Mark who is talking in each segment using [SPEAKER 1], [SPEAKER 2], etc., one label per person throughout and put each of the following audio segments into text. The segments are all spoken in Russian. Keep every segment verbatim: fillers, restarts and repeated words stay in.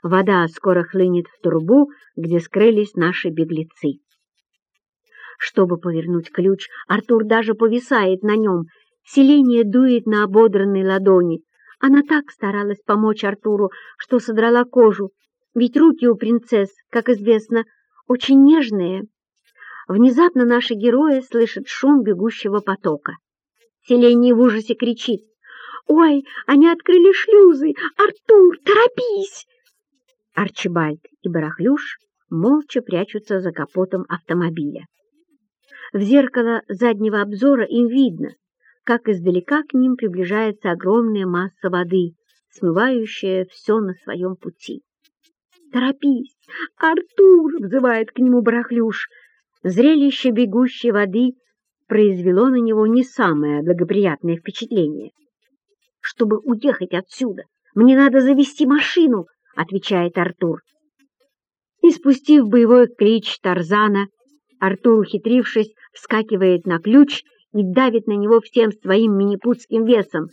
[SPEAKER 1] Вода скоро хлынет в трубу, где скрылись наши беглецы. Чтобы повернуть ключ, Артур даже повисает на нем. Селения дует на ободранные ладони. Она так старалась помочь Артуру, что содрала кожу, ведь руки у принцесс, как известно, очень нежные. Внезапно наши герои слышат шум бегущего потока. Селения в ужасе кричит: «Ой, они открыли шлюзы! Артур, торопись!» Арчибальд и Барахлюш молча прячутся за капотом автомобиля. В зеркало заднего обзора им видно, как издалека к ним приближается огромная масса воды, смывающая все на своем пути. «Торопись! Артур!» — взывает к нему Барахлюш. Зрелище бегущей воды произвело на него не самое благоприятное впечатление. «Чтобы уехать отсюда, мне надо завести машину», — отвечает Артур. И, спустив боевой клич Тарзана, Артур, ухитрившись, вскакивает на ключ и давит на него всем своим минипутским весом.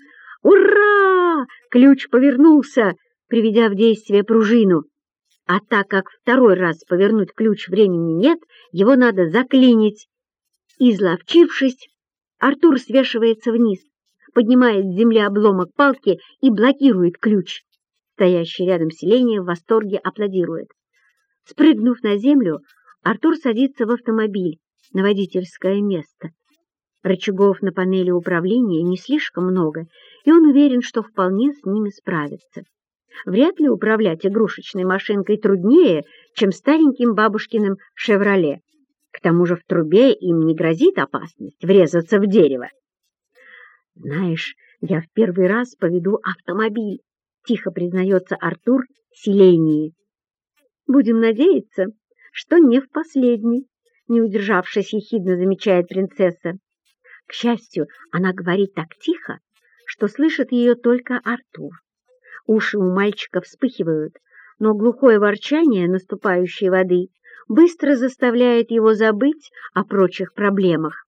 [SPEAKER 1] «Ура!» Ключ повернулся, приведя в действие пружину. А так как второй раз повернуть ключ времени нет, его надо заклинить. Изловчившись, Артур свешивается вниз, поднимает с земли обломок палки и блокирует ключ. Стоящий рядом селение в восторге аплодирует. Спрыгнув на землю, Артур садится в автомобиль на водительское место. Рычагов на панели управления не слишком много, и он уверен, что вполне с ними справится. Вряд ли управлять игрушечной машинкой труднее, чем стареньким бабушкиным «Шевроле». К тому же в трубе им не грозит опасность врезаться в дерево. «Знаешь, я в первый раз поведу автомобиль», — тихо признается Артур Селении. «Будем надеяться, что не в последний», — не удержавшись, ехидно замечает принцесса. К счастью, она говорит так тихо, что слышит ее только Артур. Уши у мальчика вспыхивают, но глухое ворчание наступающей воды быстро заставляет его забыть о прочих проблемах.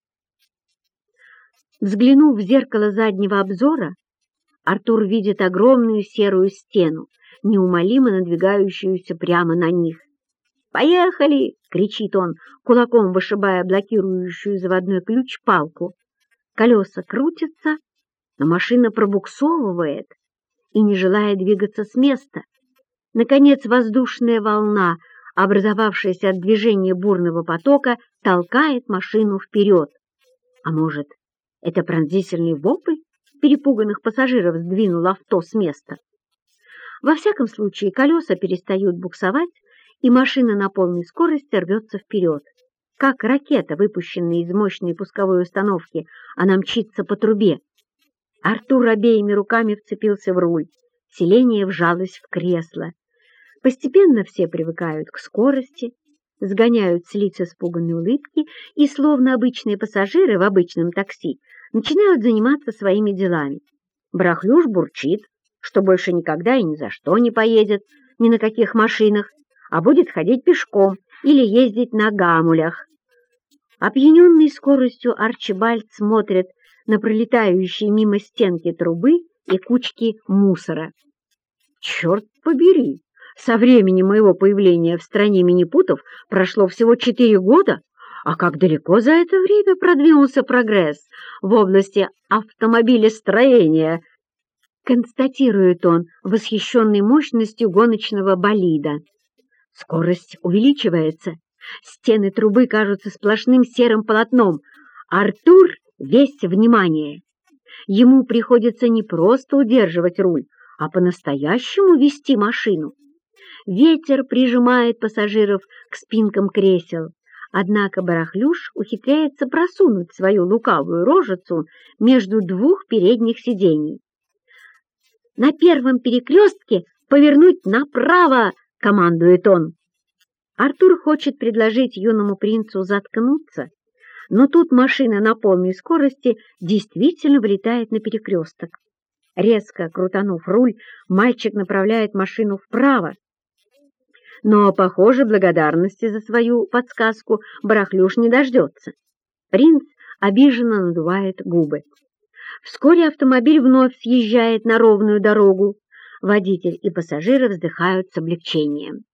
[SPEAKER 1] Взглянув в зеркало заднего обзора, Артур видит огромную серую стену, неумолимо надвигающуюся прямо на них. «Поехали!» — кричит он, кулаком вышибая блокирующую заводной ключ палку. Колеса крутятся, но машина пробуксовывает и не желая двигаться с места. Наконец воздушная волна, образовавшаяся от движения бурного потока, толкает машину вперед. А может, это пронзительный вопль перепуганных пассажиров сдвинул авто с места? Во всяком случае, колеса перестают буксовать, и машина на полной скорости рвется вперед. Как ракета, выпущенная из мощной пусковой установки, она мчится по трубе. Артур обеими руками вцепился в руль, Селения вжалась в кресло. Постепенно все привыкают к скорости, сгоняют с лиц испуганные улыбки и, словно обычные пассажиры в обычном такси, начинают заниматься своими делами. Барахлюш бурчит, что больше никогда и ни за что не поедет ни на каких машинах, а будет ходить пешком или ездить на гамулях. Опьяненный скоростью Арчибальд смотрит на пролетающие мимо стенки трубы и кучки мусора. «Черт побери! Со времени моего появления в стране минипутов прошло всего четыре года, а как далеко за это время продвинулся прогресс в области автомобилестроения!» констатирует он, восхищенный мощностью гоночного болида. Скорость увеличивается, стены трубы кажутся сплошным серым полотном. Артур весь внимание. Ему приходится не просто удерживать руль, а по-настоящему вести машину. Ветер прижимает пассажиров к спинкам кресел, однако Барахлюш ухитряется просунуть свою лукавую рожицу между двух передних сидений. «На первом перекрестке повернуть направо!» — командует он. Артур хочет предложить юному принцу заткнуться, но тут машина на полной скорости действительно влетает на перекресток. Резко крутанув руль, мальчик направляет машину вправо. Но, похоже, благодарности за свою подсказку Барахлюш не дождется. Принц обиженно надувает губы. Вскоре автомобиль вновь съезжает на ровную дорогу. Водитель и пассажиры вздыхают с облегчением.